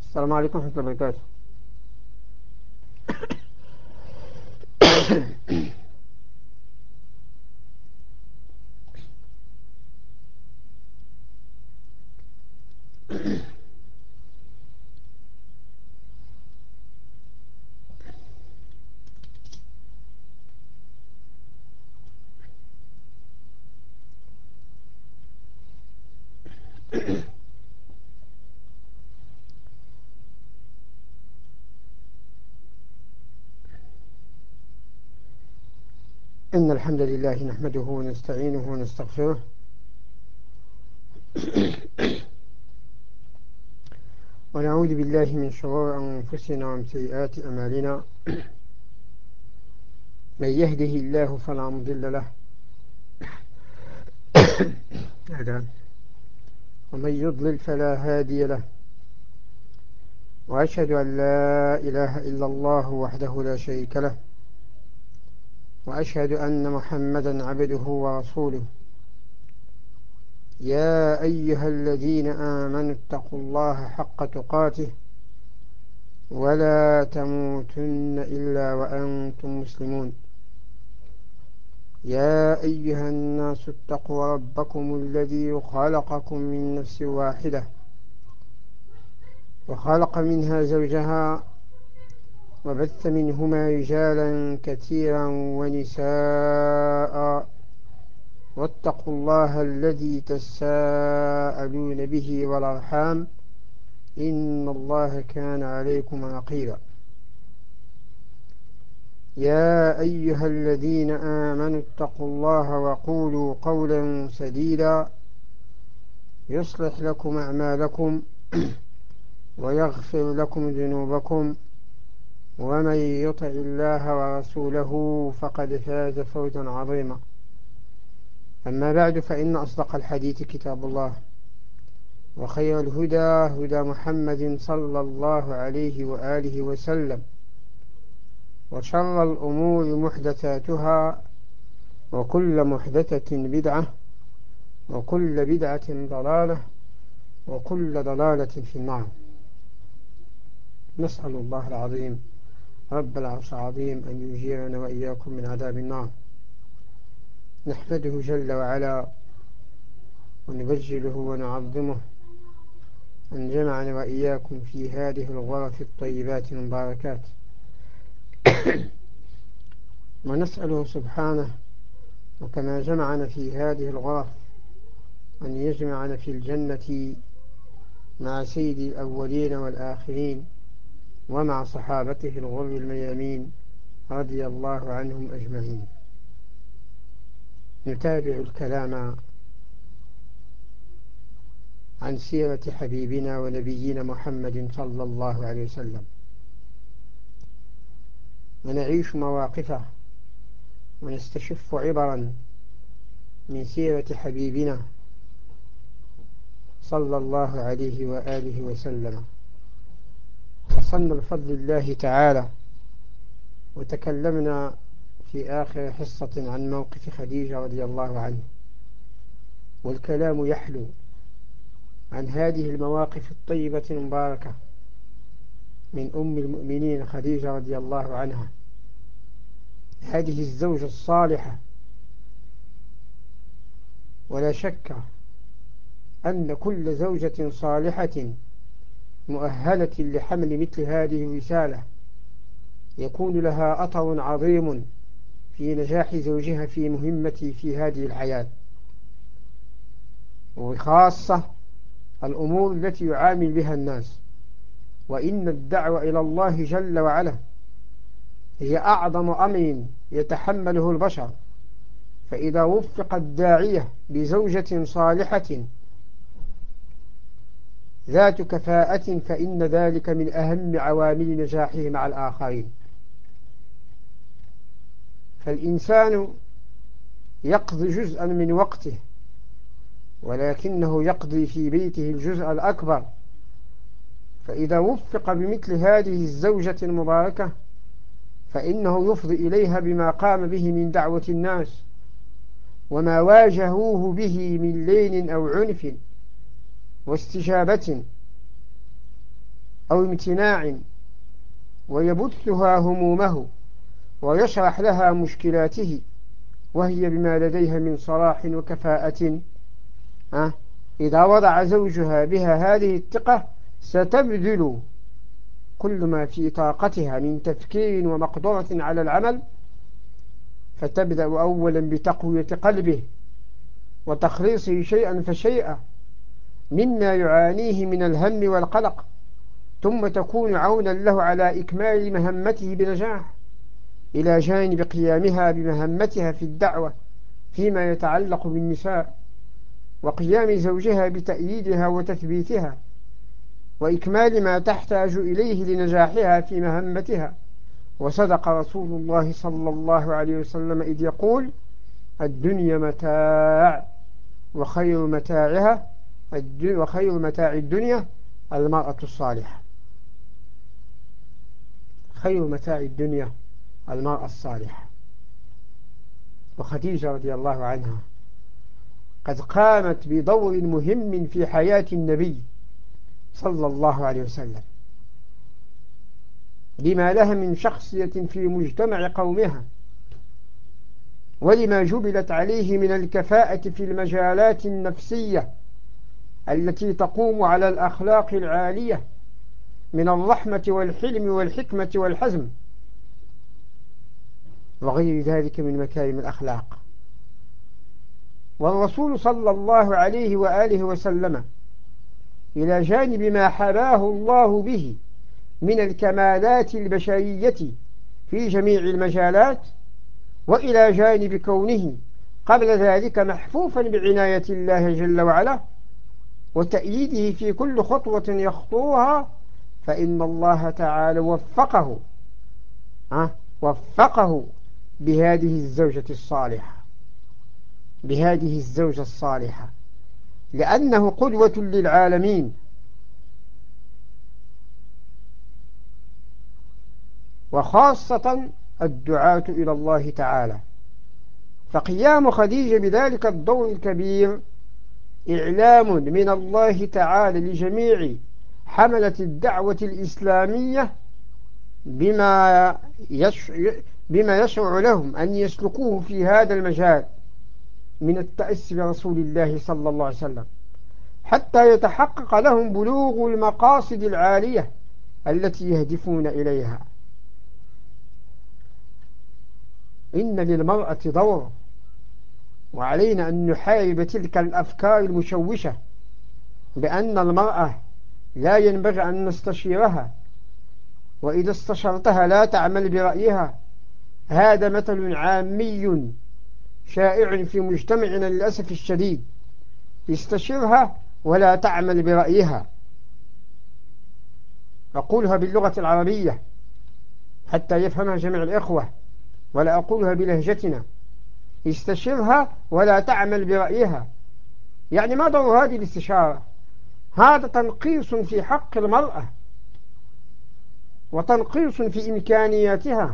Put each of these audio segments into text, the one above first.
السلام عليكم ورحمة الله وبركاته. إن الحمد لله نحمده ونستعينه ونستغفره ونعوذ بالله من شرور أنفسنا ومن سيئات أعمالنا. من يهده الله فلا مضل له ومن يضلل فلا هادي له، وأشهد أن لا إله إلا الله وحده لا شريك له، وأشهد أن محمدا عبده ورسوله. يا أيها الذين آمنوا اتقوا الله حق تقاته ولا تموتن إلا وأنتم مسلمون. يا أيها الناس اتقوا ربكم الذي خلقكم من نفس واحدة وخلق منها زوجها وبث منهما رجالا كثيرا ونساء، واتقوا الله الذي تساءلون به والأرحام إن الله كان عليكم رقيبا. يا أيها الذين آمنوا اتقوا الله وقولوا قولا سديدا يصلح لكم أعمالكم ويغفر لكم ذنوبكم، ومن يطع الله ورسوله فقد فاز فوزا عظيما. أما بعد، فإن أصدق الحديث كتاب الله، وخير الهدى هدى محمد صلى الله عليه وآله وسلم، وشر الأمور محدثاتها، وكل محدثة بدعة، وكل بدعة ضلالة، وكل ضلالة في النار. نسأل الله العظيم رب العرش العظيم أن يجيرنا وإياكم من عذاب النار. نحمده جل وعلا ونبجله ونعظمه أن جمعنا وإياكم في هذه الغرف الطيبات المباركات، ونسأله سبحانه وكما جمعنا في هذه الغرف أن يجمعنا في الجنة مع سيد الأولين والآخرين ومع صحابته الغر الميامين رضي الله عنهم أجمعين. نتابع الكلام عن سيرة حبيبنا ونبينا محمد صلى الله عليه وسلم، ونعيش مواقفه ونستشف عبرا من سيرة حبيبنا صلى الله عليه وآله وسلم. وصلنا بفضل الله تعالى وتكلمنا في آخر حصة عن موقف خديجة رضي الله عنه، والكلام يحلو عن هذه المواقف الطيبة المباركة من أم المؤمنين خديجة رضي الله عنها، هذه الزوجة الصالحة. ولا شك أن كل زوجة صالحة مؤهلة لحمل مثل هذه الرسالة يكون لها أثر عظيم في نجاح زوجها في مهمة في هذه الحياة، وخاصة الأمور التي يعامل بها الناس. وإن الدعوة إلى الله جل وعلا هي أعظم أمر يتحمله البشر، فإذا وفق الداعية بزوجة صالحة ذات كفاءة فإن ذلك من أهم عوامل نجاحه مع الآخرين. فالإنسان يقضي جزءا من وقته، ولكنه يقضي في بيته الجزء الأكبر، فإذا وفق بمثل هذه الزوجة المباركة فإنه يفضي إليها بما قام به من دعوة الناس وما واجهوه به من لين أو عنف واستجابة. أو امتناع ويبثها همومه ويشرح لها مشكلاته، وهي بما لديها من صلاح وكفاءة، إذا وضع زوجها بها هذه الثقة ستبذل كل ما في طاقتها من تفكير ومقدرة على العمل، فتبدأ أولا بتقوية قلبه وتخليصه شيئا فشيئا مما يعانيه من الهم والقلق، ثم تكون عونا له على إكمال مهمته بنجاح، إلى جانب قيامها بمهمتها في الدعوة فيما يتعلق بالنساء، وقيام زوجها بتأييدها وتثبيتها وإكمال ما تحتاج إليه لنجاحها في مهمتها. وصدق رسول الله صلى الله عليه وسلم إذ يقول: الدنيا متاع وخير متاع الدنيا المرأة الصالحة. خير متاع الدنيا المرأة الصالحة. وخديجة رضي الله عنها قد قامت بدور مهم في حياة النبي صلى الله عليه وسلم، لما لها من شخصية في مجتمع قومها، ولما جبلت عليه من الكفاءة في المجالات النفسية التي تقوم على الأخلاق العالية من الرحمة والحلم والحكمة والحزم وغير ذلك من مكارم الأخلاق. والرسول صلى الله عليه وآله وسلم إلى جانب ما حباه الله به من الكمالات البشرية في جميع المجالات، وإلى جانب كونه قبل ذلك محفوفا بعناية الله جل وعلا وتأييده في كل خطوة يخطوها، فإن الله تعالى وفقه بهذه الزوجة الصالحة، لأنه قدوة للعالمين، وخاصة الدعاة إلى الله تعالى. فقيام خديجة بذلك الدور الكبير إعلام من الله تعالى لجميع حملة الدعوة الإسلامية بما يشرع لهم أن يسلكوه في هذا المجال من التأسي برسول الله صلى الله عليه وسلم، حتى يتحقق لهم بلوغ المقاصد العالية التي يهدفون إليها. إن للمرأة دور، وعلينا أن نحارب تلك الأفكار المشوشة بأن المرأة لا ينبغي أن نستشيرها، وإذا استشرتها لا تعمل برأيها. هذا مثل عامي شائع في مجتمعنا للأسف الشديد، استشرها ولا تعمل برأيها. أقولها باللغة العربية حتى يفهمها جميع الإخوة، ولا أقولها بلهجتنا: استشرها ولا تعمل برأيها. يعني ما دور هذه الاستشارة؟ هذا تنقيص في حق المرأة وتنقيص في إمكانياتها.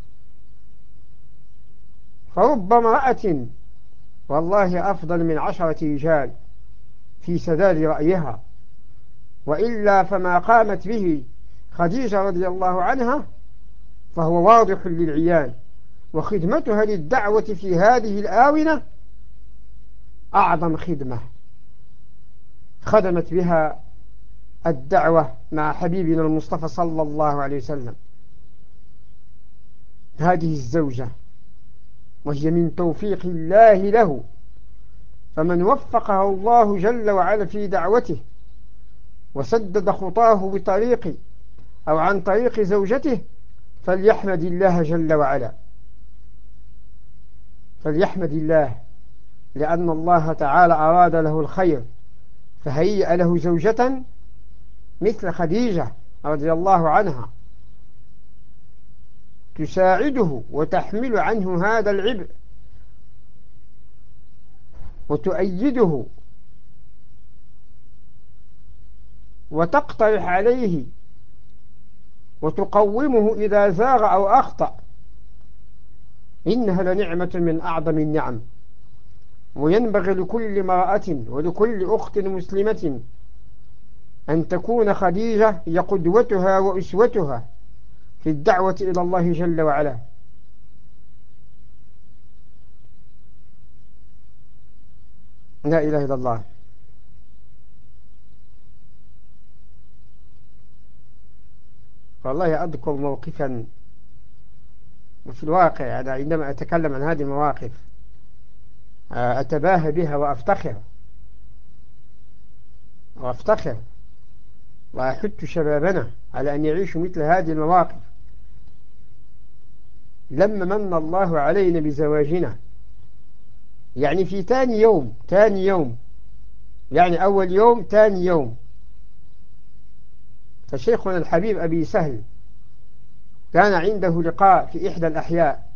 فرب امرأة والله أفضل من 10 رجال في سداد رأيها، وإلا فما قامت به خديجة رضي الله عنها فهو واضح للعيان، وخدمتها للدعوة في هذه الآونة أعظم خدمة خدمت بها الدعوة مع حبيبنا المصطفى صلى الله عليه وسلم. هذه الزوجة وهي من توفيق الله له، فمن وفقه الله جل وعلا في دعوته وسدد خطاه بطريق أو عن طريق زوجته فليحمد الله جل وعلا، فليحمد الله، لأن الله تعالى أراد له الخير فهيأ له زوجة مثل خديجة رضي الله عنها تساعده وتحمل عنه هذا العبء وتؤيده وتقترح عليه وتقومه إذا زاغ أو أخطأ. إنها لنعمة من أعظم النعم، وينبغي لكل امرأة ولكل أخت مسلمة أن تكون خديجة هي قدوتها وأسوتها في الدعوة إلى الله جل وعلا. لا إله إلا الله. والله أذكر موقفا، وفي الواقع أنا عندما أتكلم عن هذه المواقف أتباهى بها وأفتخر وأحث شبابنا على أن يعيشوا مثل هذه المواقف. لما من الله علينا بزواجنا، يعني في تاني يوم، يعني أول يوم تاني يوم، فشيخنا الحبيب أبي سهل كان عنده لقاء في إحدى الأحياء،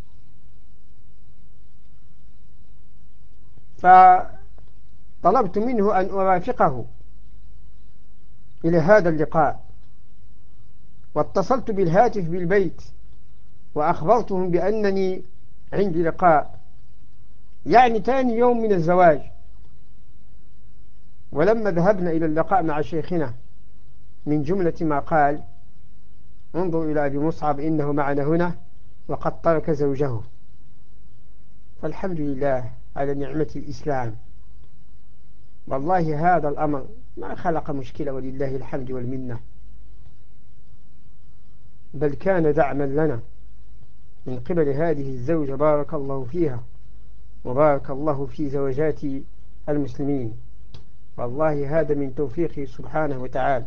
فطلبت منه أن أرافقه إلى هذا اللقاء، واتصلت بالهاتف بالبيت وأخبرتهم بأنني عندي لقاء، يعني تاني يوم من الزواج. ولما ذهبنا إلى اللقاء مع شيخنا، من جملة ما قال: انظروا إلى أبي مصعب إنه معنا هنا وقد ترك زوجه. فالحمد لله على نعمة الإسلام. والله هذا الأمر ما خلق مشكلة، ولله الحمد والمنة، بل كان دعما لنا من قبل هذه الزوجة، بارك الله فيها وبارك الله في زوجات المسلمين. والله هذا من توفيقه سبحانه وتعالى.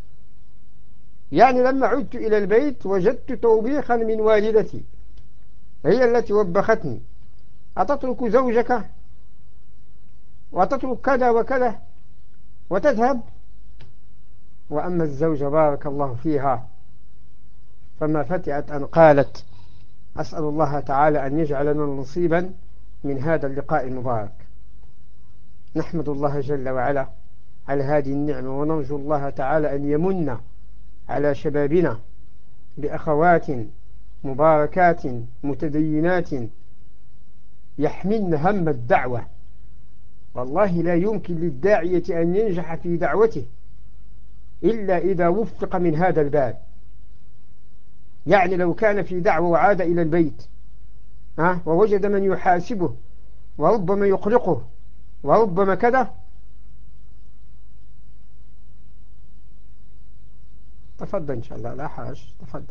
يعني لما عدت إلى البيت وجدت توبيخا من والدتي، هي التي وبختني: أتترك زوجك وتترك كذا وكذا وتذهب؟ وأما الزوجة بارك الله فيها فما فتئت أن قالت: أسأل الله تعالى أن يجعل لنا نصيبا من هذا اللقاء المبارك. نحمد الله جل وعلا على هذه النعمة، ونرجو الله تعالى أن يمن على شبابنا بأخوات مباركات متدينات يحملن هم الدعوة. والله لا يمكن للداعية أن ينجح في دعوته إلا إذا وفق من هذا الباب. يعني لو كان في دعوة وعاد إلى البيت ووجد من يحاسبه وربما يقلقه وربما كذا، تفضل إن شاء الله، لا حرج، تفضل.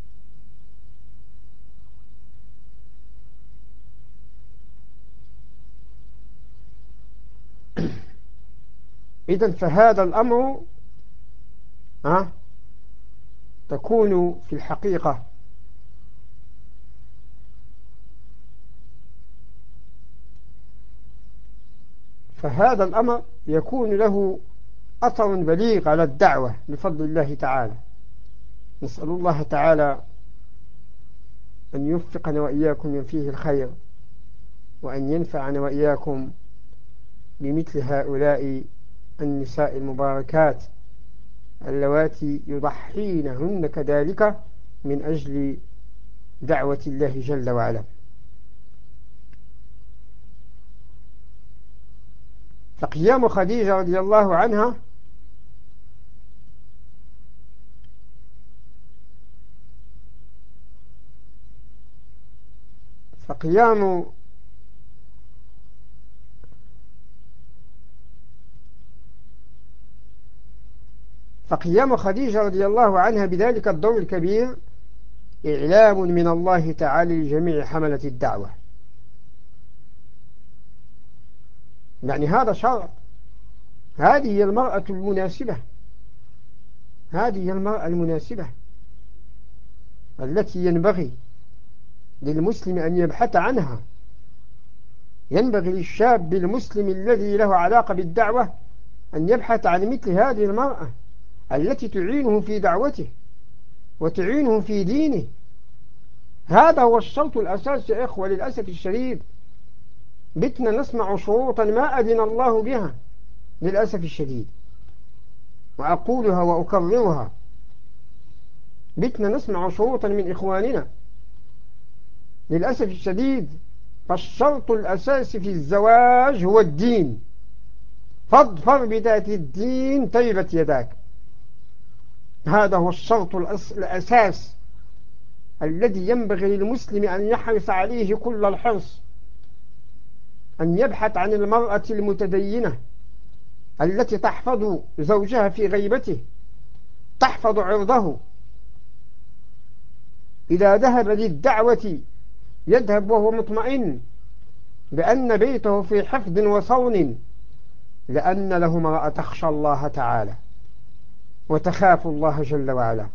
إذن فهذا الأمر تكون في الحقيقة فهذا الأمر يكون له أثر بليغ على الدعوة بفضل الله تعالى. نسأل الله تعالى أن يوفقنا وإياكم من فيه الخير، وأن ينفعنا وإياكم بمثل هؤلاء النساء المباركات اللواتي يضحينهن كذلك من أجل دعوة الله جل وعلا. فقيام خديجة رضي الله عنها فقيام خديجة رضي الله عنها بذلك الدور الكبير إعلام من الله تعالى لجميع حملة الدعوة. يعني هذا شرع، هذه هي المرأة المناسبة، هذه هي المرأة المناسبة التي ينبغي للمسلم أن يبحث عنها. ينبغي للشاب المسلم الذي له علاقة بالدعوة أن يبحث عن مثل هذه المرأة التي تعينه في دعوته وتعينه في دينه. هذا هو الشرط الأساس يا إخوة. للأسف الشديد بتنا نسمع شروطا ما أذن الله بها، للأسف الشديد، وأقولها وأكررها. بتنا نسمع شروطا من إخواننا، للأسف الشديد. فالشرط الأساسي في الزواج هو الدين، فاظفر بذات الدين تربت يداك. هذا هو الشرط الأساس الذي ينبغي للمسلم أن يحرص عليه كل الحرص، أن يبحث عن المرأة المتدينة التي تحفظ زوجها في غيبته، تحفظ عرضه. إذا ذهب للدعوة يذهب وهو مطمئن بأن بيته في حفظ وصون، لأن له امرأة تخشى الله تعالى وتخاف الله جل وعلا.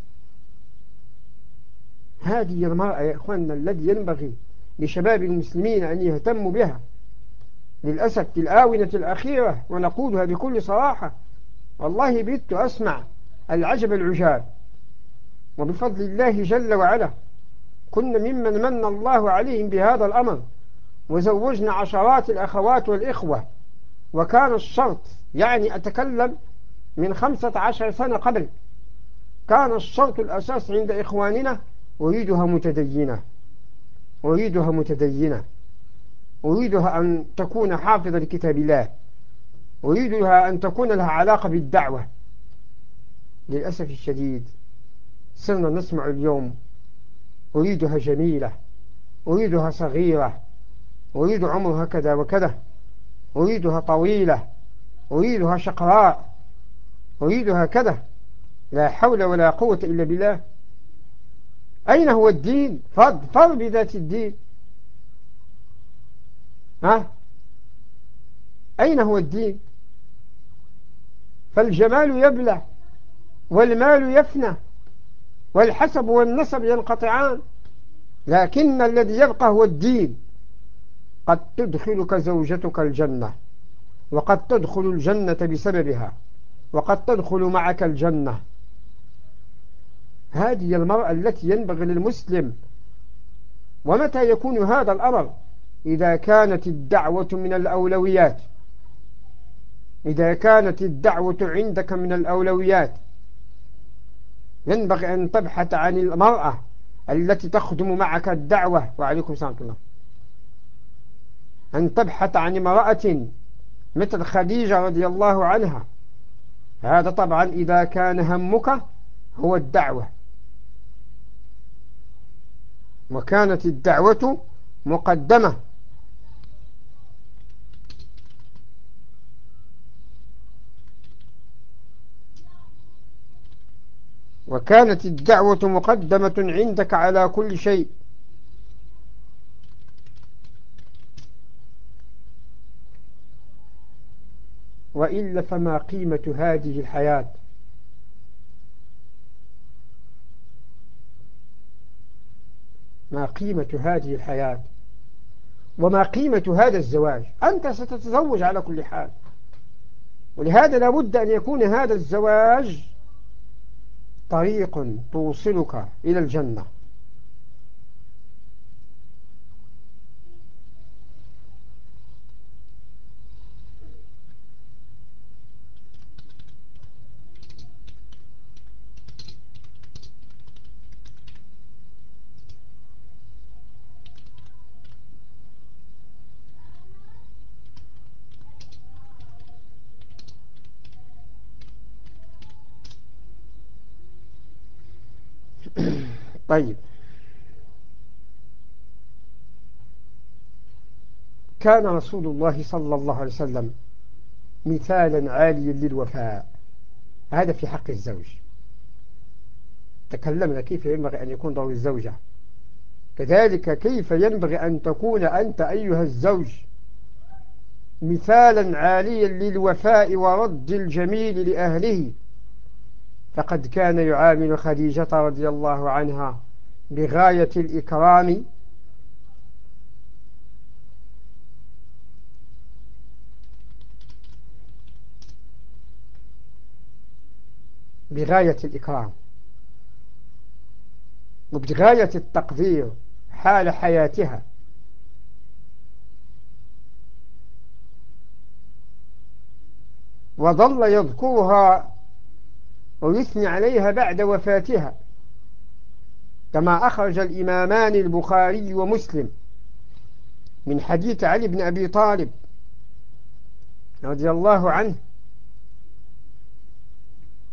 هذه المرأة يا إخواننا الذي ينبغي لشباب المسلمين أن يهتموا بها. للأسف في الآونة الأخيرة، ونقولها بكل صراحة، والله بيت أسمع العجب العجاب، وبفضل الله جل وعلا كنا ممن من الله عليهم بهذا الأمر، وزوجنا عشرات الأخوات والإخوة. وكان الشرط، يعني أتكلم من 15 سنة قبل، كان الشرط الأساس عند إخواننا: أريدها متدينة، أريدها متدينة، أريدها أن تكون حافظة لكتاب الله، أريدها أن تكون لها علاقة بالدعوة. للأسف الشديد صرنا نسمع اليوم: أريدها جميلة، أريدها صغيرة، أريد عمرها كذا وكذا، أريدها طويلة، أريدها شقراء، أريدها كذا. لا حول ولا قوة إلا بالله. أين هو الدين؟ فاظفر بذات الدين. ها؟ أين هو الدين؟ فالجمال يبلى، والمال يفنى، والحسب والنسب ينقطعان، لكن الذي يبقى هو الدين. قد تدخلك زوجتك الجنة، وقد تدخل الجنة بسببها، وقد تدخل معك الجنة. هذه المرأة التي ينبغي للمسلم. ومتى يكون هذا الأمر؟ إذا كانت الدعوة من الأولويات، إذا كانت الدعوة عندك من الأولويات، ينبغي أن تبحث عن المرأة التي تخدم معك الدعوة. وعليكم السلام ورحمة الله. أن تبحث عن امرأة مثل خديجة رضي الله عنها. هذا طبعا إذا كان همك هو الدعوة، وكانت الدعوة مقدمة. وكانت الدعوة مقدمة عندك على كل شيء. وإلا فما قيمة هذه الحياة؟ ما قيمة هذه الحياة؟ وما قيمة هذا الزواج؟ أنت ستتزوج على كل حال، ولهذا لابد أن يكون هذا الزواج طريق توصلك إلى الجنة. طيب، كان رسول الله صلى الله عليه وسلم مثالا عاليا للوفاء. هذا في حق الزوج. تكلمنا كيف ينبغي أن يكون دور الزوجة، كذلك كيف ينبغي أن تكون أنت أيها الزوج مثالا عاليا للوفاء ورد الجميل لأهله. فقد كان يعامل خديجة رضي الله عنها بغاية الإكرام، بغاية الإكرام وبغاية التقدير حال حياتها. وظل يذكرها ويثني عليها بعد وفاتها، كما أخرج الإمامان البخاري ومسلم من حديث علي بن أبي طالب رضي الله عنه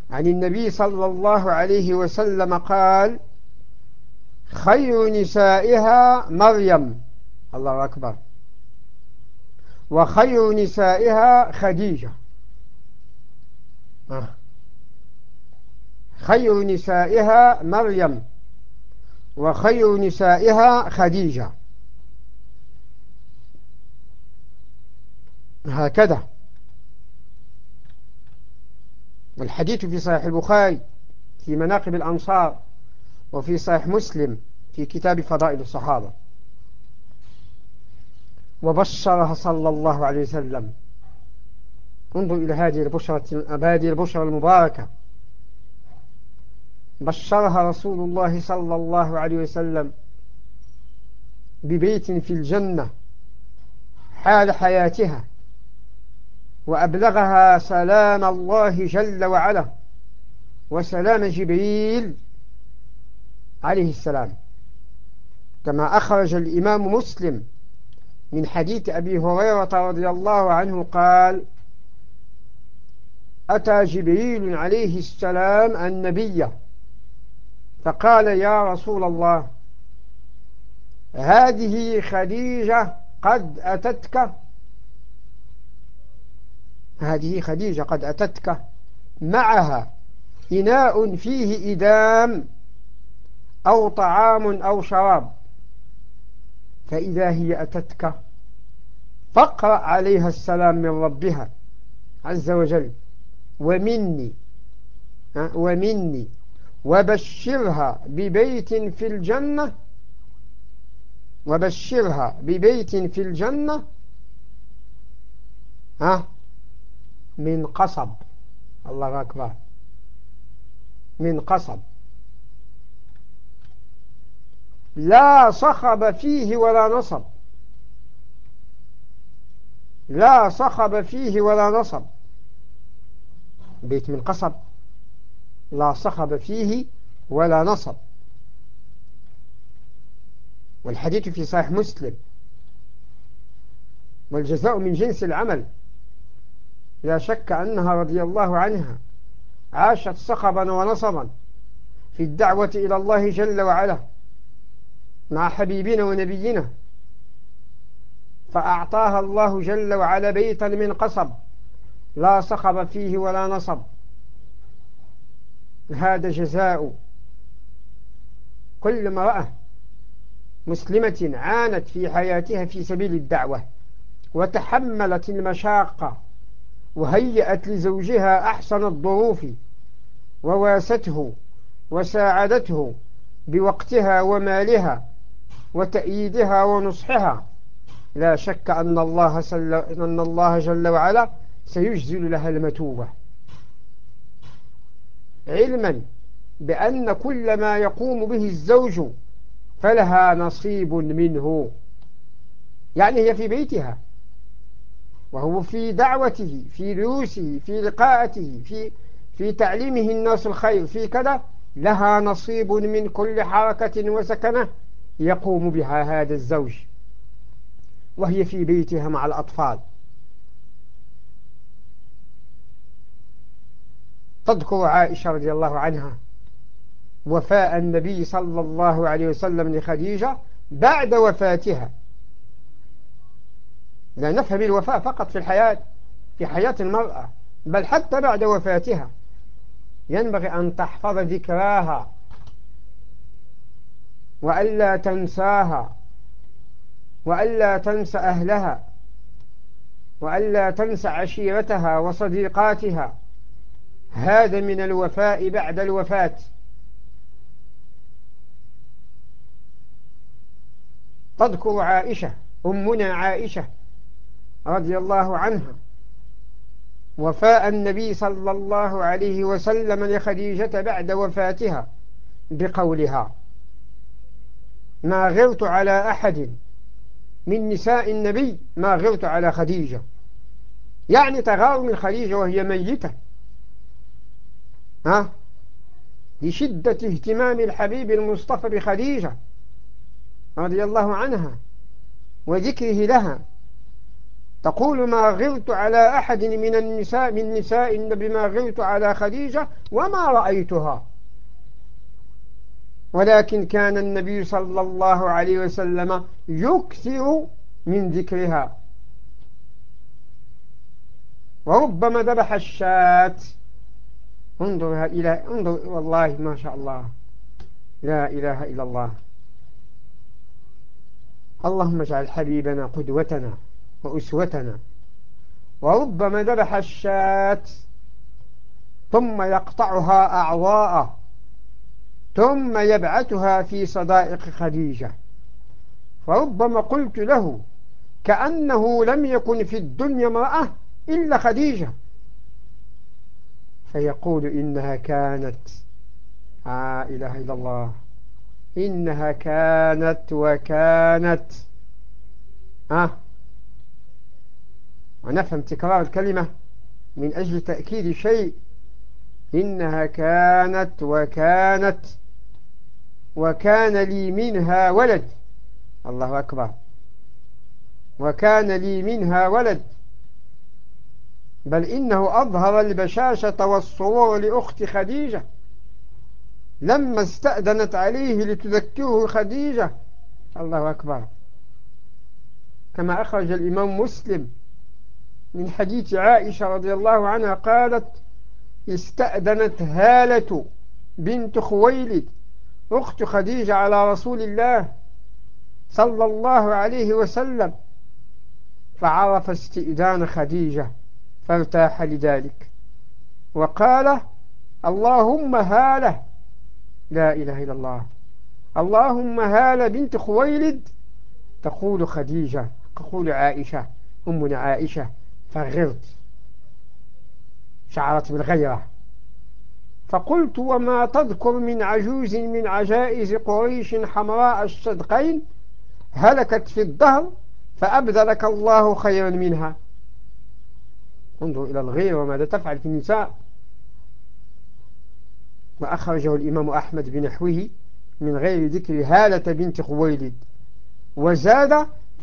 عن النبي صلى الله عليه وسلم قال: خير نسائها مريم، الله أكبر، وخير نسائها خديجة. خير نسائها مريم وخير نسائها خديجة، هكذا. والحديث في صحيح البخاري في مناقب الأنصار، وفي صحيح مسلم في كتاب فضائل الصحابة. وبشرها صلى الله عليه وسلم. انظر إلى هذه البشرة المباركة. بشرها رسول الله صلى الله عليه وسلم ببيت في الجنة حال حياتها، وأبلغها سلام الله جل وعلا وسلام جبريل عليه السلام، كما أخرج الإمام مسلم من حديث أبي هريرة رضي الله عنه قال: أتى جبريل عليه السلام النبي فقال: يا رسول الله، هذه خديجة قد أتتك، هذه خديجة قد أتتك معها إناء فيه إدام أو طعام أو شراب، فإذا هي أتتك فاقرأ عليها السلام من ربها عز وجل ومني وبشرها ببيت في الجنة، وبشرها ببيت في الجنة من قصب، الله أكبر، من قصب لا صخب فيه ولا نصب، لا صخب فيه ولا نصب، بيت من قصب لا صخب فيه ولا نصب. والحديث في صحيح مسلم. والجزاء من جنس العمل، لا شك أنها رضي الله عنها عاشت صخبا ونصبا في الدعوة إلى الله جل وعلا مع حبيبنا ونبينا، فأعطاها الله جل وعلا بيتا من قصب لا صخب فيه ولا نصب. هذا جزاء كل امرأة مسلمة عانت في حياتها في سبيل الدعوة وتحملت المشاقة وهيأت لزوجها أحسن الظروف وواسته وساعدته بوقتها ومالها وتأييدها ونصحها. لا شك أن الله جل وعلا سيجزل لها المثوبة، علما بأن كل ما يقوم به الزوج فلها نصيب منه. يعني هي في بيتها وهو في دعوته، في دروسه، في لقاءته، في تعليمه الناس الخير، في كذا، لها نصيب من كل حركة وسكنة يقوم بها هذا الزوج، وهي في بيتها مع الأطفال. تذكر عائشة رضي الله عنها وفاء النبي صلى الله عليه وسلم لخديجة بعد وفاتها. لا نفهم الوفاء فقط في الحياة، في حياة المرأة، بل حتى بعد وفاتها ينبغي أن تحفظ ذكراها وألا تنساها وألا تنسى أهلها وألا تنسى عشيرتها وصديقاتها. هذا من الوفاء بعد الوفاة. تذكر عائشة أمنا عائشة رضي الله عنها وفاء النبي صلى الله عليه وسلم لخديجة بعد وفاتها بقولها: ما غرت على أحد من نساء النبي ما غرت على خديجة، يعني تغار من خديجة وهي ميتة، لشدة اهتمام الحبيب المصطفى بخديجة رضي الله عنها وذكره لها تقول ما غرت على أحد من النساء من نساء النبي ما غرت على خديجة وما رأيتها، ولكن كان النبي صلى الله عليه وسلم يكثر من ذكرها، وربما ذبح الشاة. انظر والله ما شاء الله، لا إله إلا الله. اللهم اجعل حبيبنا قدوتنا وأسوتنا. وربما ذبح الشاة ثم يقطعها أعضاء ثم يبعثها في صدائق خديجة، فربما قلت له كأنه لم يكن في الدنيا امرأة إلا خديجة، فيقول إنها كانت إله إلا الله، إنها كانت وكانت ونفهم تكرار الكلمة من أجل تأكيد شيء. إنها كانت وكانت وكان لي منها ولد. الله أكبر. وكان لي منها ولد. بل إنه أظهر البشاشة والسرور لأخت خديجة لما استأذنت عليه لتذكره خديجة. الله أكبر. كما أخرج الإمام مسلم من حديث عائشة رضي الله عنها قالت: استأذنت هالة بنت خويلد أخت خديجة على رسول الله صلى الله عليه وسلم، فعرف استئذان خديجة فارتاح لذلك، وقال: اللهم هالة، لا إله إلا الله، اللهم هالة بنت خويلد تقول خديجة، تقول عائشة أمنا عائشة، فغرت، شعرت بالغيرة، فقلت: وما تذكر من عجوز من عجائز قريش حمراء الشدقين هلكت في الدهر فأبذلك الله خيرا منها. انظر إلى الغير وماذا تفعل في النساء. وأخرجه الإمام أحمد بنحوه من غير ذكر هالة بنت خويلد، وزاد: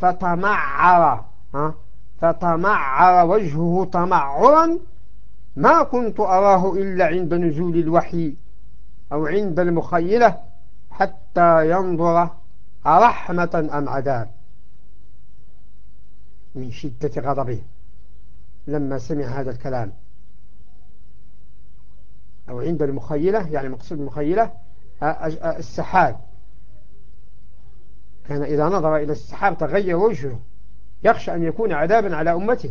فتمعر وجهه تمعرا ما كنت أراه إلا عند نزول الوحي أو عند المخيلة حتى ينظر أرحمة أم عذاب، من شدة غضبه لما سمع هذا الكلام. أو عند المخيلة، يعني مقصود المخيلة السحاب، كان إذا نظر إلى السحاب تغير وجهه، يخشى أن يكون عذابا على أمته.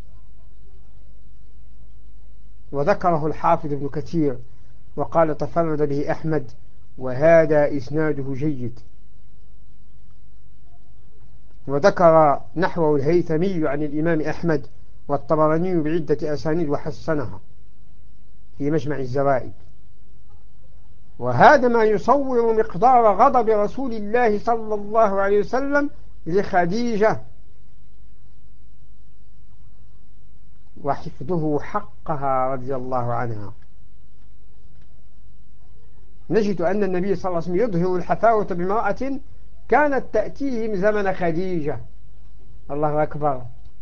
وذكره الحافظ ابن كثير وقال: تفرد به أحمد وهذا إسناده جيد. وذكر نحوه الهيثمي عن الإمام أحمد والطبراني بعدة أسانيد وحسنها في مجمع الزوائد. وهذا ما يصور مقدار غضب رسول الله صلى الله عليه وسلم لخديجة وحفظه حقها رضي الله عنها. نجد أن النبي صلى الله عليه وسلم يظهر الحفاوة بامرأة كانت تأتيهم زمن خديجة. الله أكبر.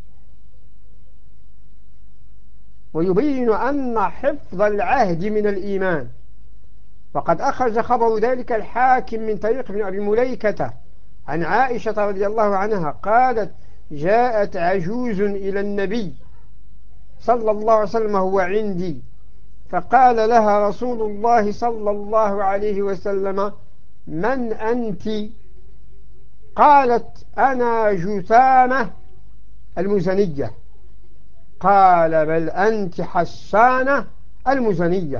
ويبين أن حفظ العهد من الإيمان. وقد أخرج خبر ذلك الحاكم من طريق ابن أبي مليكة عن عائشة رضي الله عنها قالت: جاءت عجوز إلى النبي صلى الله عليه وسلم هو عندي، فقال لها رسول الله صلى الله عليه وسلم: من أنت؟ قالت: أنا جثامة المزنية. قال: بل أنت حسانة المزنية.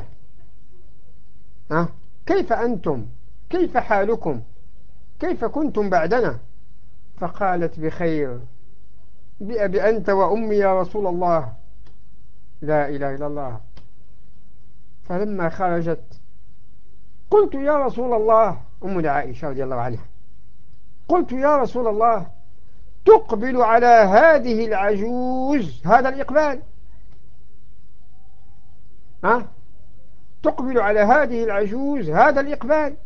كيف أنتم؟ كيف حالكم؟ كيف كنتم بعدنا؟ فقالت: بخير، بأبي أنت وأمي يا رسول الله. لا إله إلا الله. فلما خرجت قلت: يا رسول الله، أمنا عائشة رضي الله عنها، قلت: يا رسول الله، تقبل على هذه العجوز هذا الإقبال؟ تقبل على هذه العجوز هذا الإقبال؟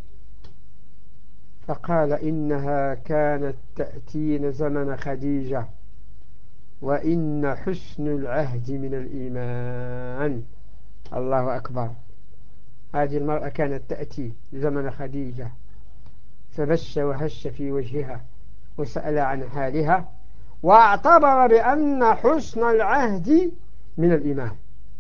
فقال: إنها كانت تأتين زمن خديجة وإن حسن العهد من الإيمان. الله أكبر. هذه المرأة كانت تأتي زمن خديجة فبش وهش في وجهها وسأل عن حالها، واعتبر بأن حسن العهد من الإيمان.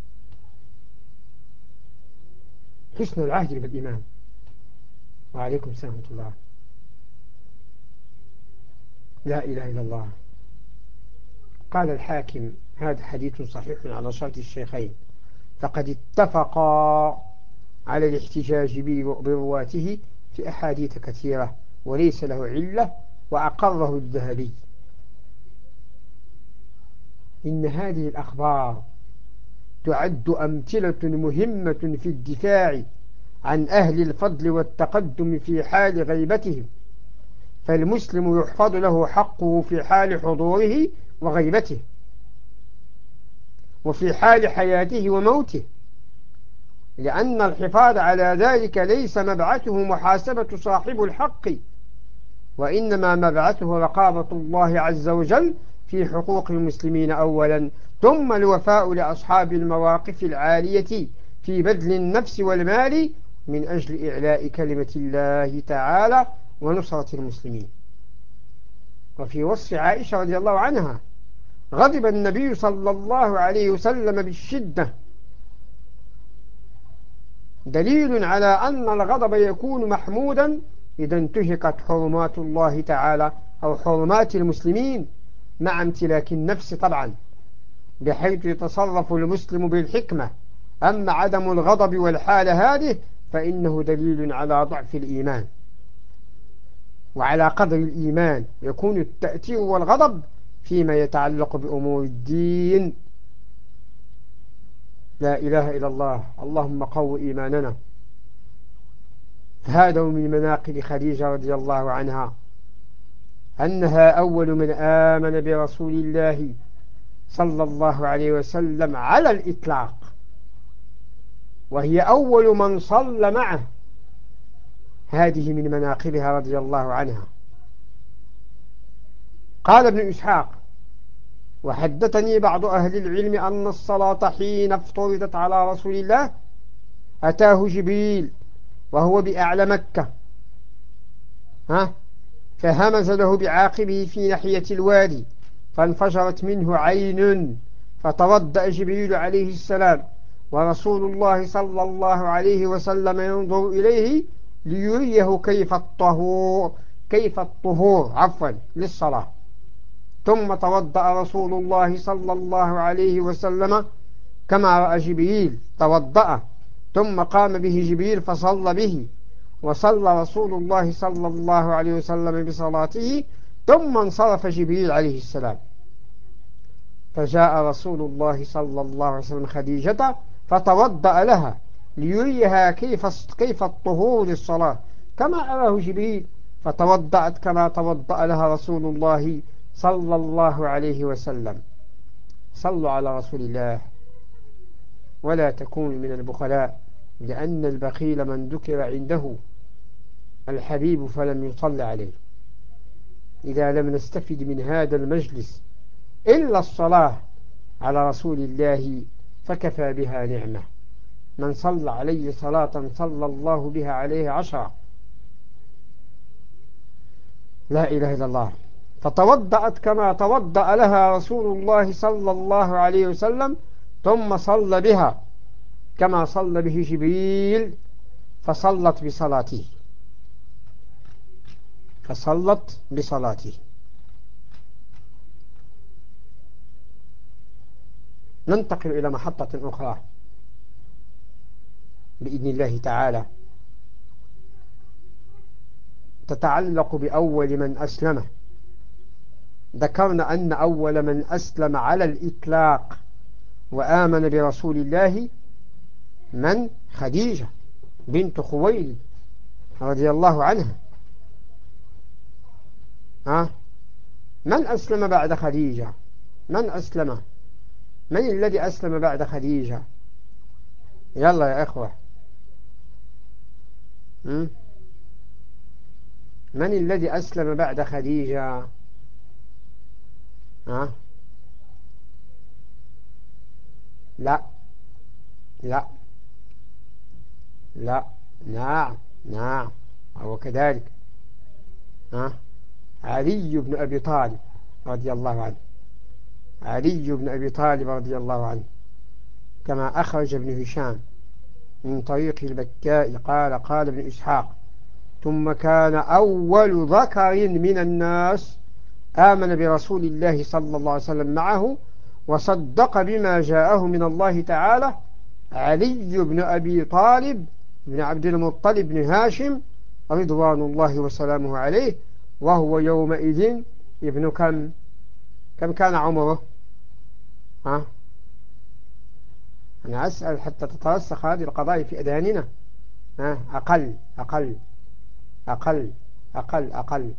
حسن العهد بالإيمان. وعليكم السلام ورحمة الله. لا إله إلا الله. قال الحاكم هذا حديث صحيح على شرط الشيخين، فقد اتفقا على الاحتجاج برواته في أحاديث كثيرة وليس له علة، وأقره الذهبي. إن هذه الأخبار تعد أمثلة مهمة في الدفاع عن أهل الفضل والتقدم في حال غيبتهم، فالمسلم يحفظ له حقه في حال حضوره وغيبته، وفي حال حياته وموته، لأن الحفاظ على ذلك ليس مبعثه محاسبة صاحب الحق، وإنما مبعثه رقابة الله عز وجل في حقوق المسلمين أولا، ثم الوفاء لأصحاب المواقف العالية في بذل النفس والمال من أجل إعلاء كلمة الله تعالى ونصرة المسلمين. وفي وصف عائشة رضي الله عنها غضب النبي صلى الله عليه وسلم بالشدة، دليل على أن الغضب يكون محمودا إذا انتهكت حرمات الله تعالى أو حرمات المسلمين مع امتلاك النفس طبعا، بحيث يتصرف المسلم بالحكمة. أما عدم الغضب والحالة هذه فإنه دليل على ضعف الإيمان، وعلى قدر الإيمان يكون التأثير والغضب فيما يتعلق بأمور الدين. لا إله إلا الله. اللهم قو إيماننا. هذا من مناقب خديجة رضي الله عنها أنها أول من آمن برسول الله صلى الله عليه وسلم على الإطلاق، وهي أول من صلى معه. هذه من مناقبها رضي الله عنها. قال ابن إسحاق: وحدثني بعض أهل العلم أن الصلاة حين افترضت على رسول الله أتاه جبريل وهو بأعلى مكة فهمز له بعاقبه في ناحية الوادي فانفجرت منه عين، فتوضأ جبريل عليه السلام ورسول الله صلى الله عليه وسلم ينظر إليه ليريه كيف الطهور للصلاة. ثم توضأ رسول الله صلى الله عليه وسلم كما رأى جبريل توضأ، ثم قام به جبريل فصلى به، وصلى رسول الله صلى الله عليه وسلم بصلاته، ثم انصرف جبريل عليه السلام. فجاء رسول الله صلى الله عليه وسلم خديجة فتوضأ لها ليريها كيف الطهور للصلاة كما أراه جبريل، فتوضأت كما توضأ لها رسول الله صلى الله عليه وسلم. صلوا على رسول الله ولا تكونوا من البخلاء، لأن البخيل من ذكر عنده الحبيب فلم يصل عليه. إذا لم نستفد من هذا المجلس إلا الصلاة على رسول الله فكفى بها نعمة. من صلى عليه صلاة صلى الله بها عليه 10. لا إله إلا الله. فتوضأت كما توضأ لها رسول الله صلى الله عليه وسلم، ثم صلى بها كما صلى به جبريل، فصلت بصلاته. ننتقل إلى محطة أخرى بإذن الله تعالى تتعلق بأول من أسلم. ذكرنا أن أول من أسلم على الإطلاق وآمن برسول الله من؟ خديجة بنت خويلد رضي الله عنها. من أسلم بعد خديجة؟ من الذي أسلم بعد خديجة؟ يلا يا إخوة. من الذي أسلم بعد خديجة؟ لا لا لا. نعم نعم، هو كذلك. ها، علي بن أبي طالب رضي الله عنه. علي بن أبي طالب رضي الله عنه، كما أخرج ابن هشام من طريق البكاء قال قال ابن إسحاق: ثم كان أول ذكر من الناس آمن برسول الله صلى الله عليه وسلم معه وصدق بما جاءه من الله تعالى علي بن أبي طالب بن عبد المطلب بن هاشم رضوان الله وسلامه عليه، وهو يومئذ ابن كم كان عمره؟ ها؟ أنا أسأل حتى تترسخ هذه القضايا في أذهاننا. ها؟ أقل أقل أقل أقل أقل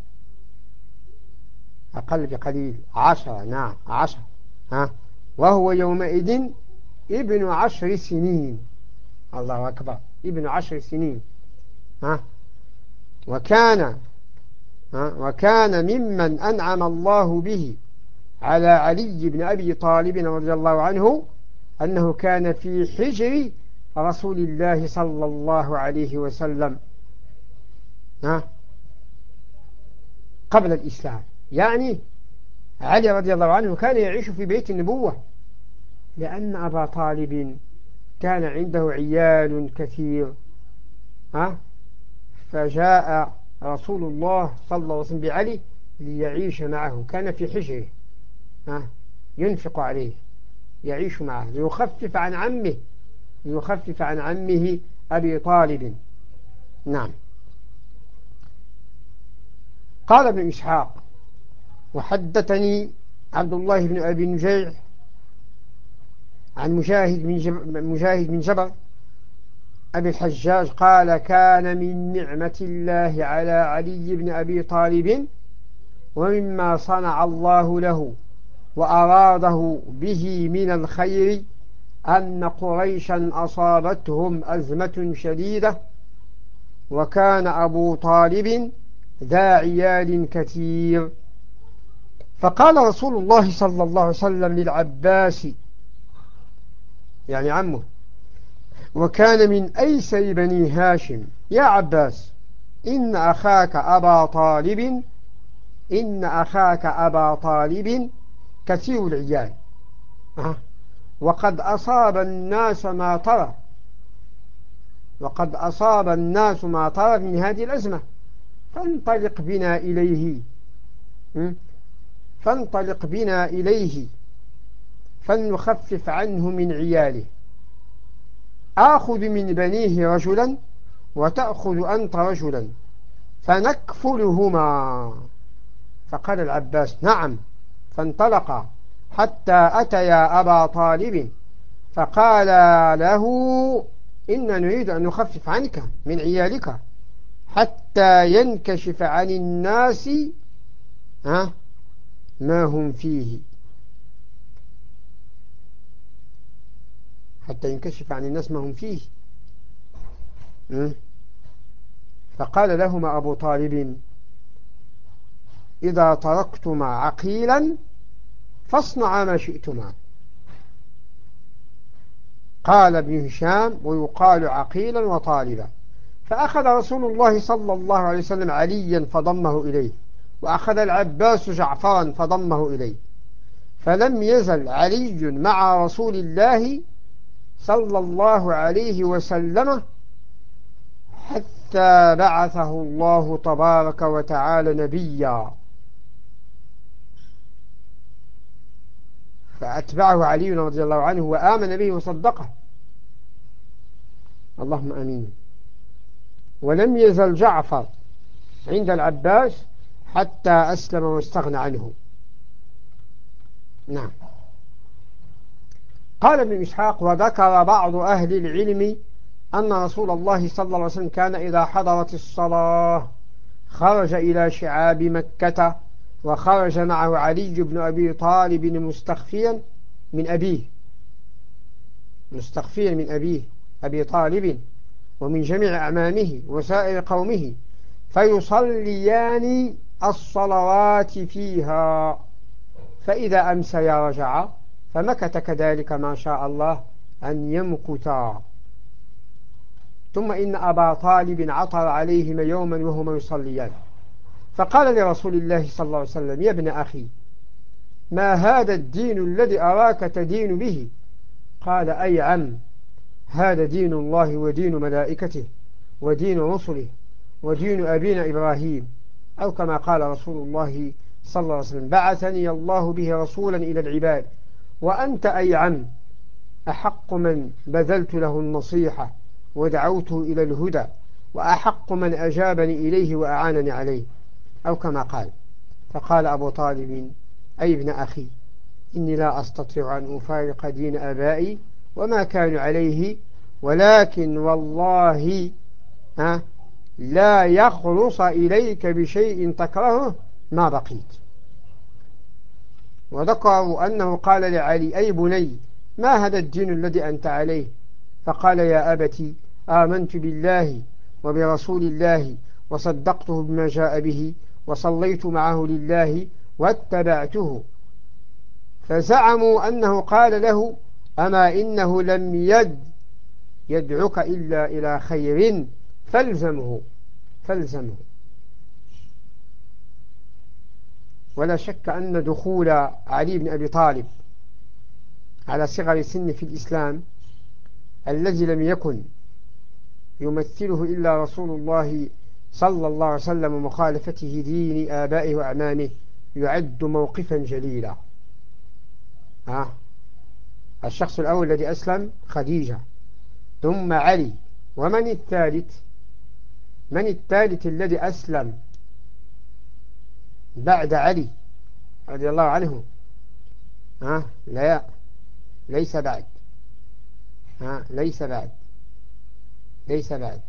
أقل بقليل، 10. نعم 10. ها؟ وهو يومئذ ابن 10 سنين. الله أكبر، ابن 10 سنين. ها؟ وكان وكان ممن أنعم الله به على علي بن أبي طالب رضي الله عنه أنه كان في حجر رسول الله صلى الله عليه وسلم قبل الإسلام. يعني علي رضي الله عنه كان يعيش في بيت النبوة، لأن أبا طالب كان عنده عيال كثير. فجاء رسول الله صلى الله عليه وسلم بعلي ليعيش معه، كان في حجره ينفق عليه، يعيش معه ليخفف عن عمه، ليخفف عن عمه أبي طالب. نعم. قال ابن إسحاق: وحدثني عبد الله بن أبي نجيع عن مجاهد من جبر أبي الحجاج قال: كان من نعمة الله على علي بن أبي طالب ومما صنع الله له وأراده به من الخير أن قريشا أصابتهم أزمة شديدة، وكان أبو طالب ذا عيال كثير. فقال رسول الله صلى الله عليه وسلم للعباس يعني عمه، وكان من أيسر بني هاشم: يا عباس، إن أخاك أبا طالب كثير العيال، وقد أصاب الناس ما ترى من هذه الأزمة، فانطلق بنا إليه فلنخفف عنه من عياله، آخذ من بنيه رجلا وتأخذ أنت رجلا فنكفلهما. فقال العباس: نعم. فانطلقا حتى أتيا أبا طالب فقال له: إننا نريد أن نخفف عنك من عيالك حتى ينكشف عن الناس ما هم فيه، حتى ينكشف عن الناس ما هم فيه. فقال لهما أبو طالب: إذا تركتما عقيلا فاصنعا ما شئتما. قال ابن هشام: ويقال عقيلا وطالبا. فأخذ رسول الله صلى الله عليه وسلم عليا فضمه إليه، وأخذ العباس جعفرا فضمه إليه، فلم يزل علي مع رسول الله صلى الله عليه وسلم حتى بعثه الله تبارك وتعالى نبيا. فأتبعه علي رضي الله عنه وآمن به وصدقه، اللهم أمين. ولم يزل جعفر عند العباس حتى أسلم واستغنى عنه. نعم. قال ابن إسحاق: وذكر بعض أهل العلم أن رسول الله صلى الله عليه وسلم كان إذا حضرت الصلاة خرج إلى شعاب مكة، وخرج معه علي بن أبي طالب مستخفيا من أبيه أبي طالب ومن جميع أعمامه وسائر قومه، فيصليان الصلوات فيها، فإذا أمسيا رجعا، فمكث كذلك ما شاء الله أن يمكثا. ثم إن أبا طالب عثر عليهما يوما وهما يصليان، فقال لرسول الله صلى الله عليه وسلم: يا ابن أخي، ما هذا الدين الذي أراك تدين به؟ قال: أي عم، هذا دين الله ودين ملائكته ودين رسله ودين أبينا إبراهيم، أو كما قال رسول الله صلى الله عليه وسلم: بعثني الله به رسولا إلى العباد، وأنت أي عم أحق من بذلت له النصيحة ودعوته إلى الهدى، وأحق من أجابني إليه وأعانني عليه، أو كما قال. فقال أبو طالب: أي ابن أخي، إني لا أستطيع أن أفارق دين آبائي وما كانوا عليه، ولكن والله لا يخلص إليك بشيء تكرهه ما بقيت. وذكروا أنه قال لعلي: أي بني، ما هذا الدين الذي أنت عليه؟ فقال: يا أبتي، آمنت بالله وبرسول الله وصدقته بما جاء به وصليت معه لله واتبعته. فزعموا أنه قال له: أما إنه لم يدعك إلا إلى خير فالزمه. ولا شك أن دخول علي بن أبي طالب على صغر سن في الإسلام الذي لم يكن يمثله إلا رسول الله صلى الله عليه وسلم ومخالفته دين آبائه وأعمامه يعد موقفا جليلا. الشخص الأول الذي أسلم خديجة، ثم علي، ومن الثالث؟ من الثالث الذي أسلم بعد علي رضي الله عنه؟ لا، ليس بعد. ليس بعد.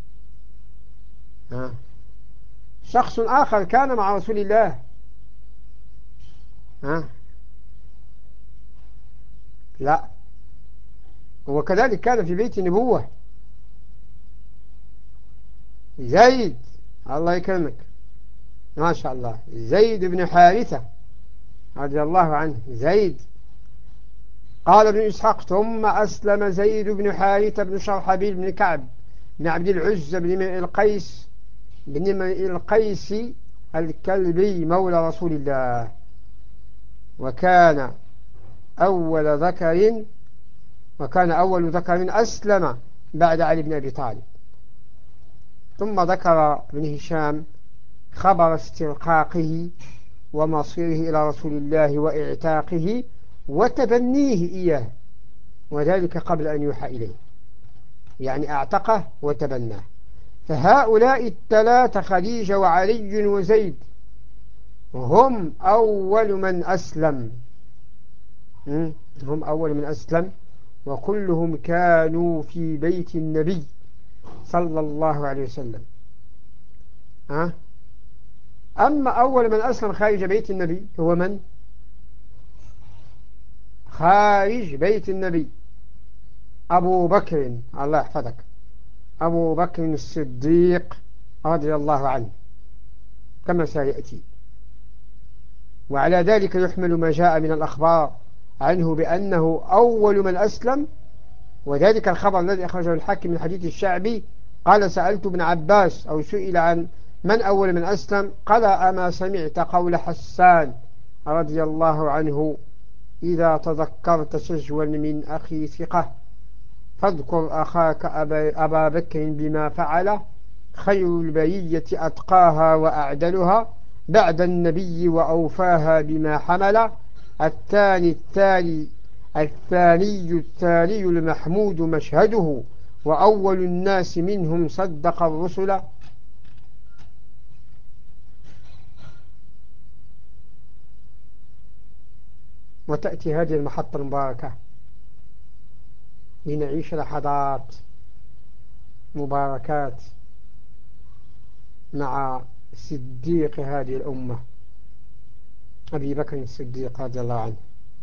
شخص آخر كان مع رسول الله. لا، وكذلك كان في بيت النبوة زيد، الله يكرمك، ما شاء الله، زيد بن حارثة رضي الله عنه. زيد، قال ابن إسحاق: ثم أسلم زيد بن حارثة بن شرحبيل بن كعب بن عبد العزى بن القيس الكلبي مولى رسول الله، وكان أول ذكر أسلم بعد علي بن أبي طالب. ثم ذكر ابن هشام خبر استرقاقه ومصيره إلى رسول الله وإعتاقه وتبنيه إياه، وذلك قبل أن يوحى إليه، يعني أعتقه وتبناه. فهؤلاء الثلاثة، خديجة وعلي وزيد، هم أول من أسلم، وكلهم كانوا في بيت النبي صلى الله عليه وسلم. أما أول من أسلم خارج بيت النبي هو من؟ خارج بيت النبي أبو بكر، الله يحفظك، أبو بكر الصديق رضي الله عنه كما سيأتي. وعلى ذلك يحمل ما جاء من الأخبار عنه بأنه أول من أسلم، وذلك الخبر الذي أخرجه الحاكم من حديث الشعبي قال: سألت ابن عباس أو سئل عن من أول من أسلم، قال: أما سمعت قول حسان رضي الله عنه: إذا تذكرت شجوا من أخي ثقة فاذكر أخاك أبا بكر بما فعل، خير البرية أتقاها وأعدلها بعد النبي وأوفاها بما حمل، الثاني المحمود مشهده، وأول الناس منهم صدق الرسل. وتأتي هذه المحطة المباركة لنعيش لحظات مباركات مع صديق هذه الأمة أبي بكر الصديق رضي الله عنه.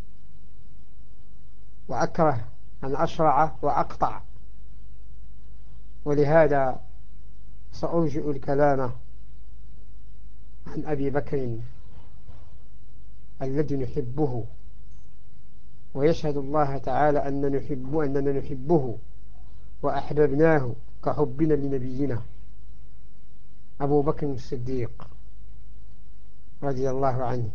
وأكره أن أشرع وأقطع، ولهذا سأرجئ الكلام عن أبي بكر الذي نحبه ويشهد الله تعالى أننا نحبه وأحببناه كحبنا لنبينا أبو بكر الصديق رضي الله عنه.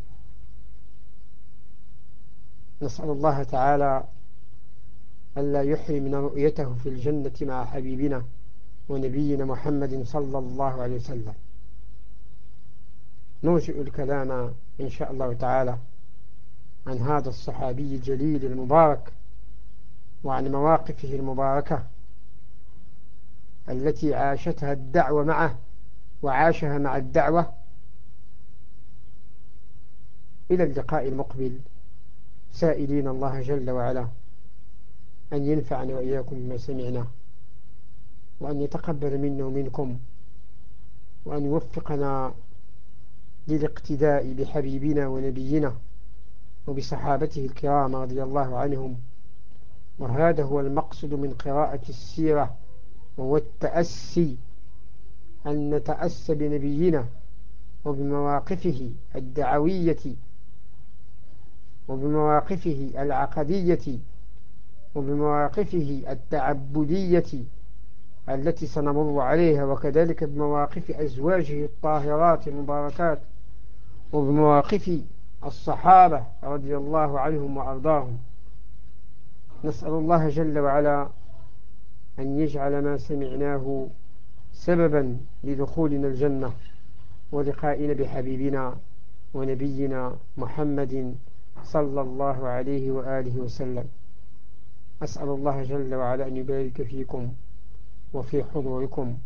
نسأل الله تعالى ألا يحرمنا رؤيته في الجنة مع حبيبنا ونبينا محمد صلى الله عليه وسلم. نرجئ الكلام إن شاء الله تعالى عن هذا الصحابي الجليل المبارك وعن مواقفه المباركة التي عاشتها الدعوة معه وعاشها مع الدعوة، إلى اللقاء المقبل، سائلين الله جل وعلا أن ينفعنا وإياكم بما سمعنا، وأن يتقبل منا ومنكم، وأن يوفقنا للاقتداء بحبيبنا ونبينا وبصحابته الكرام رضي الله عنهم. وهذا هو المقصد من قراءة السيرة، وهو التأسي، أن نتأسى بنبينا وبمواقفه الدعوية وبمواقفه العقدية وبمواقفه التعبدية التي سنمر عليها، وكذلك بمواقف أزواجه الطاهرات المباركات وبمواقف الصحابة رضي الله عنهم وأرضاهم. نسأل الله جل وعلا أن يجعل ما سمعناه سببا لدخولنا الجنة ولقائنا بحبيبنا ونبينا محمد صلى الله عليه وآله وسلم. أسأل الله جل وعلا أن يبارك فيكم وفي حضوركم.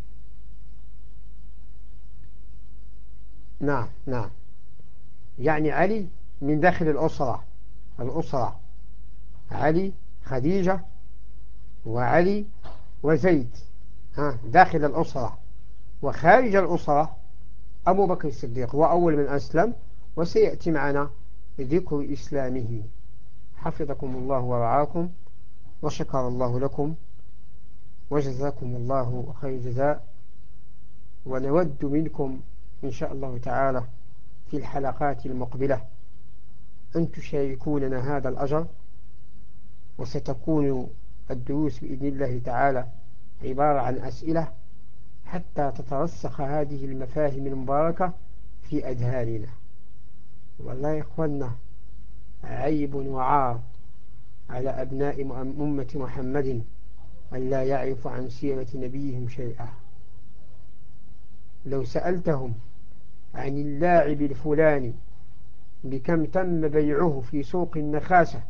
نعم يعني علي من داخل الأسرة علي، خديجة، وعلي وزيد، داخل الأسرة. وخارج الأسرة أبو بكر الصديق وأول من أسلم، وسيأتي معنا ذكر إسلامه. حفظكم الله ورعاكم، وشكر الله لكم، وجزاكم الله خير جزاء. ونود منكم إن شاء الله تعالى في الحلقات المقبلة أن تشاركوننا هذا الأجر، وستكون الدروس بإذن الله تعالى عبارة عن أسئلة حتى تترسخ هذه المفاهيم المباركة في أذهاننا. والله يا إخواننا، عيب وعار على أبناء أمة محمد أن لا يعرف عن سيرة نبيهم شيئا. لو سألتهم عن اللاعب الفلاني بكم تم بيعه في سوق النخاسة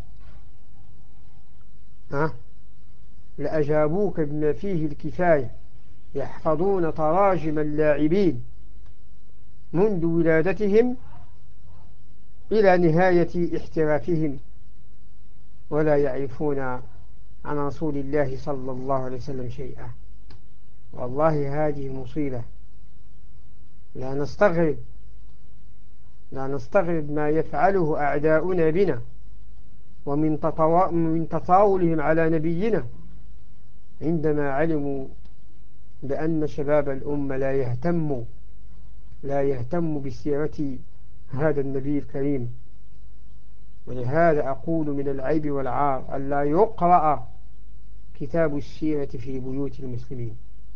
لأجابوك بما فيه الكفاية، يحفظون تراجم اللاعبين منذ ولادتهم إلى نهاية احترافهم، ولا يعرفون عن رسول الله صلى الله عليه وسلم شيئا. والله هذه مصيبة. لا نستغرب ما يفعله أعداؤنا بنا ومن تطاولهم على نبينا عندما علموا بأن شباب الأمة لا يهتم بسيرة هذا النبي الكريم. ولهذا أقول من العيب والعار أن لا يقرأ كتاب السيرة في بيوت المسلمين.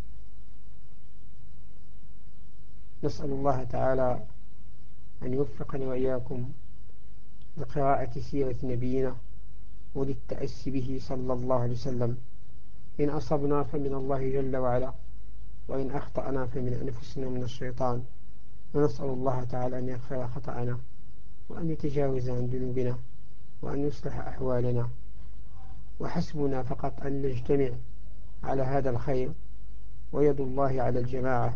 نسأل الله تعالى أن يوفقني وإياكم لقراءة سيرة نبينا وللتأسي به صلى الله عليه وسلم. إن أصبنا فمن الله جل وعلا، وإن أخطأنا فمن أنفسنا ومن الشيطان. ونسأل الله تعالى أن يغفر خطأنا، وأن يتجاوز عن ذنوبنا، وأن يصلح أحوالنا. وحسبنا فقط أن نجتمع على هذا الخير، ويد الله على الجماعة،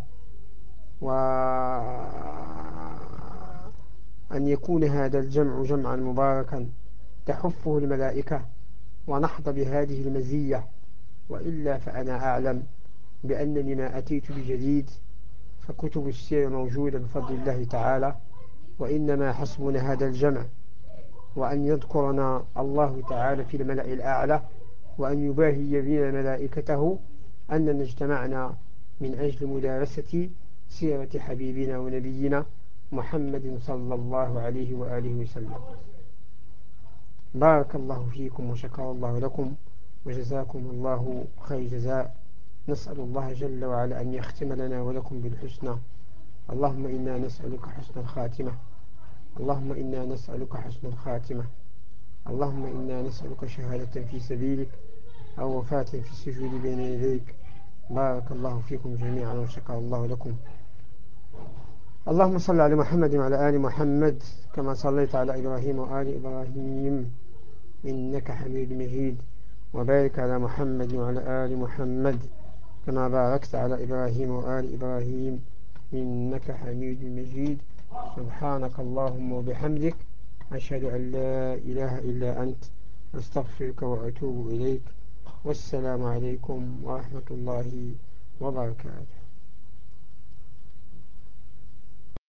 وأن يكون هذا الجمع جمعا مباركا تحفه الملائكة ونحظى بهذه المزية. وإلا فأنا أعلم بأنني ما أتيت بجديد، فكتب السير موجودة بفضل الله تعالى. وإنما حسبنا هذا الجمع، وأن يذكرنا الله تعالى في الملأ الأعلى، وأن يباهي بنا ملائكته أننا اجتمعنا من أجل مدارسة سيرة حبيبنا ونبينا محمد صلى الله عليه وآله وسلم. بارك الله فيكم وشكر الله لكم وجزاكم الله خير جزاء. نسأل الله جل وعلا أن يختم لنا ولكم بالحسنى. اللهم إنا نسألك حسن الخاتمة. اللهم إنا نسألك حسن الخاتمة. اللهم إنا نسألك شهادة في سبيلك أو وفاة في السجود بين يديك. بارك الله فيكم جميعا وشكر الله لكم. اللهم صل على محمد وعلى آل محمد كما صليت على إبراهيم وآل إبراهيم إنك حميد مجيد. وبارك على محمد وعلى آل محمد كما باركت على إبراهيم وآل إبراهيم إنك حميد مجيد. سبحانك اللهم وبحمدك أشهد أن لا إله إلا أنت أستغفرك وأتوب إليك. والسلام عليكم ورحمة الله وبركاته.